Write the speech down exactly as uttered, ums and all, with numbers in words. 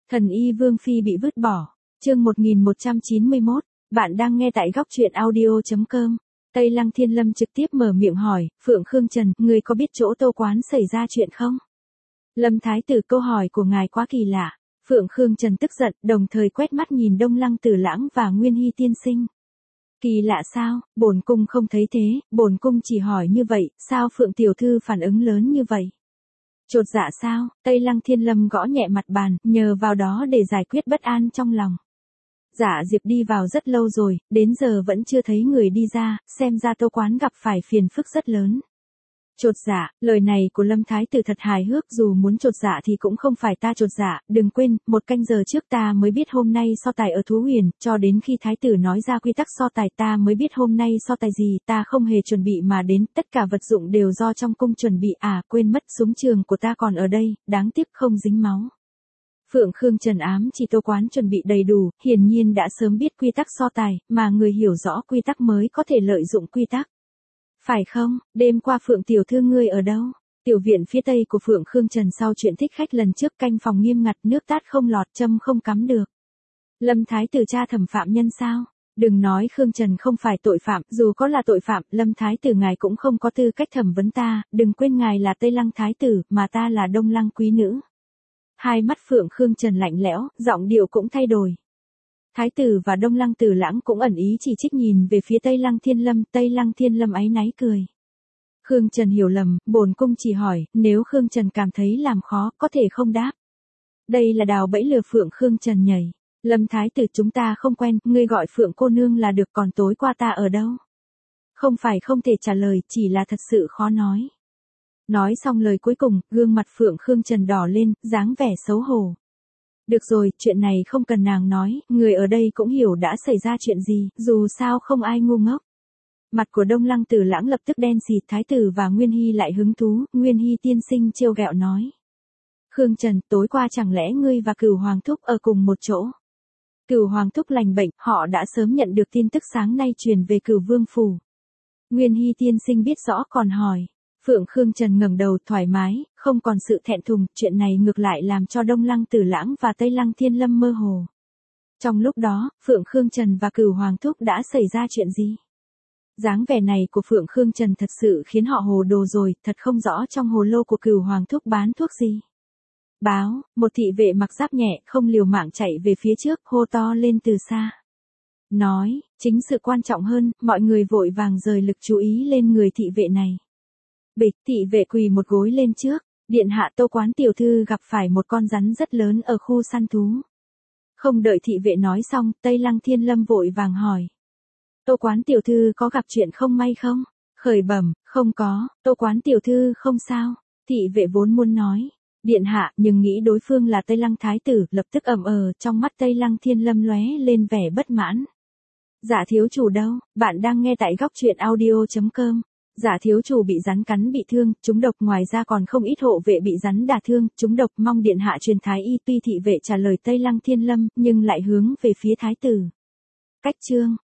Thần y Vương Phi bị vứt bỏ. Chương một nghìn một trăm chín mươi mốt, bạn đang nghe tại góc truyện audio chấm com. Tây Lăng Thiên Lâm trực tiếp mở miệng hỏi, Phượng Khương Trần, người có biết chỗ Tô Quán xảy ra chuyện không? Lâm Thái Tử, câu hỏi của ngài quá kỳ lạ. Phượng Khương Trần tức giận, đồng thời quét mắt nhìn Đông Lăng Tử Lãng và Nguyên Hy tiên sinh. Kỳ lạ sao, bổn cung không thấy thế, bổn cung chỉ hỏi như vậy, sao Phượng tiểu thư phản ứng lớn như vậy? Chột dạ sao? Tây Lăng Thiên Lâm gõ nhẹ mặt bàn, nhờ vào đó để giải quyết bất an trong lòng. Dạ Diệp đi vào rất lâu rồi, đến giờ vẫn chưa thấy người đi ra, xem ra Tô Quán gặp phải phiền phức rất lớn. Chột dạ, lời này của Lâm Thái Tử thật hài hước, dù muốn chột dạ thì cũng không phải ta chột dạ, đừng quên, một canh giờ trước ta mới biết hôm nay so tài ở Thú Huyền, cho đến khi Thái Tử nói ra quy tắc so tài ta mới biết hôm nay so tài gì, ta không hề chuẩn bị mà đến, tất cả vật dụng đều do trong cung chuẩn bị, à, quên mất súng trường của ta còn ở đây, đáng tiếc không dính máu. Phượng Khương Trần ám chỉ Tô Quán chuẩn bị đầy đủ, hiển nhiên đã sớm biết quy tắc so tài, mà người hiểu rõ quy tắc mới có thể lợi dụng quy tắc. Phải không, đêm qua Phượng tiểu thư ngươi ở đâu? Tiểu viện phía tây của Phượng Khương Trần sau chuyện thích khách lần trước, canh phòng nghiêm ngặt, nước tát không lọt, châm không cắm được. Lâm Thái Tử tra thẩm phạm nhân sao? Đừng nói Khương Trần không phải tội phạm, dù có là tội phạm, Lâm Thái Tử ngài cũng không có tư cách thẩm vấn ta, đừng quên ngài là Tây Lăng Thái Tử, mà ta là Đông Lăng quý nữ. Hai mắt Phượng Khương Trần lạnh lẽo, giọng điệu cũng thay đổi. Thái tử và Đông Lăng Tử Lãng cũng ẩn ý chỉ trích nhìn về phía Tây Lăng Thiên Lâm, Tây Lăng Thiên Lâm áy náy cười. Khương Trần hiểu lầm, bổn cung chỉ hỏi, nếu Khương Trần cảm thấy làm khó, có thể không đáp. Đây là đào bẫy lừa Phượng Khương Trần nhảy. Lâm Thái Tử, chúng ta không quen, ngươi gọi Phượng cô nương là được, còn tối qua ta ở đâu? Không phải không thể trả lời, chỉ là thật sự khó nói. Nói xong lời cuối cùng, gương mặt Phượng Khương Trần đỏ lên, dáng vẻ xấu hổ. Được rồi, chuyện này không cần nàng nói, người ở đây cũng hiểu đã xảy ra chuyện gì, dù sao không ai ngu ngốc. Mặt của Đông Lăng Tử Lãng lập tức đen xịt, Thái Tử và Nguyên Hy lại hứng thú, Nguyên Hy tiên sinh trêu ghẹo nói. Khương Trần, tối qua chẳng lẽ ngươi và Cửu Hoàng Thúc ở cùng một chỗ? Cửu Hoàng Thúc lành bệnh, họ đã sớm nhận được tin tức sáng nay truyền về Cửu Vương Phủ. Nguyên Hy tiên sinh biết rõ còn hỏi. Phượng Khương Trần ngẩng đầu thoải mái, không còn sự thẹn thùng, chuyện này ngược lại làm cho Đông Lăng Tử Lãng và Tây Lăng Thiên Lâm mơ hồ. Trong lúc đó, Phượng Khương Trần và Cửu Hoàng Thúc đã xảy ra chuyện gì? Dáng vẻ này của Phượng Khương Trần thật sự khiến họ hồ đồ rồi, thật không rõ trong hồ lô của Cửu Hoàng Thúc bán thuốc gì. Báo, một thị vệ mặc giáp nhẹ, không liều mạng chạy về phía trước, hô to lên từ xa. Nói, chính sự quan trọng hơn, mọi người vội vàng rời lực chú ý lên người thị vệ này. Bịch, thị vệ quỳ một gối lên trước, điện hạ, Tô Quán tiểu thư gặp phải một con rắn rất lớn ở khu săn thú. Không đợi thị vệ nói xong, Tây Lăng Thiên Lâm vội vàng hỏi. Tô Quán tiểu thư có gặp chuyện không may không? Khởi bẩm, không có, Tô Quán tiểu thư không sao. Thị vệ vốn muốn nói, điện hạ, nhưng nghĩ đối phương là Tây Lăng Thái Tử, lập tức ầm ờ, trong mắt Tây Lăng Thiên Lâm lóe lên vẻ bất mãn. Dạ thiếu chủ đâu, bạn đang nghe tại góc truyện audio chấm com. Dạ thiếu chủ bị rắn cắn bị thương, trúng độc, ngoài ra còn không ít hộ vệ bị rắn đả thương, trúng độc, mong điện hạ truyền thái y. Tuy thị vệ trả lời Tây Lăng Thiên Lâm, nhưng lại hướng về phía Thái Tử. Cách chương.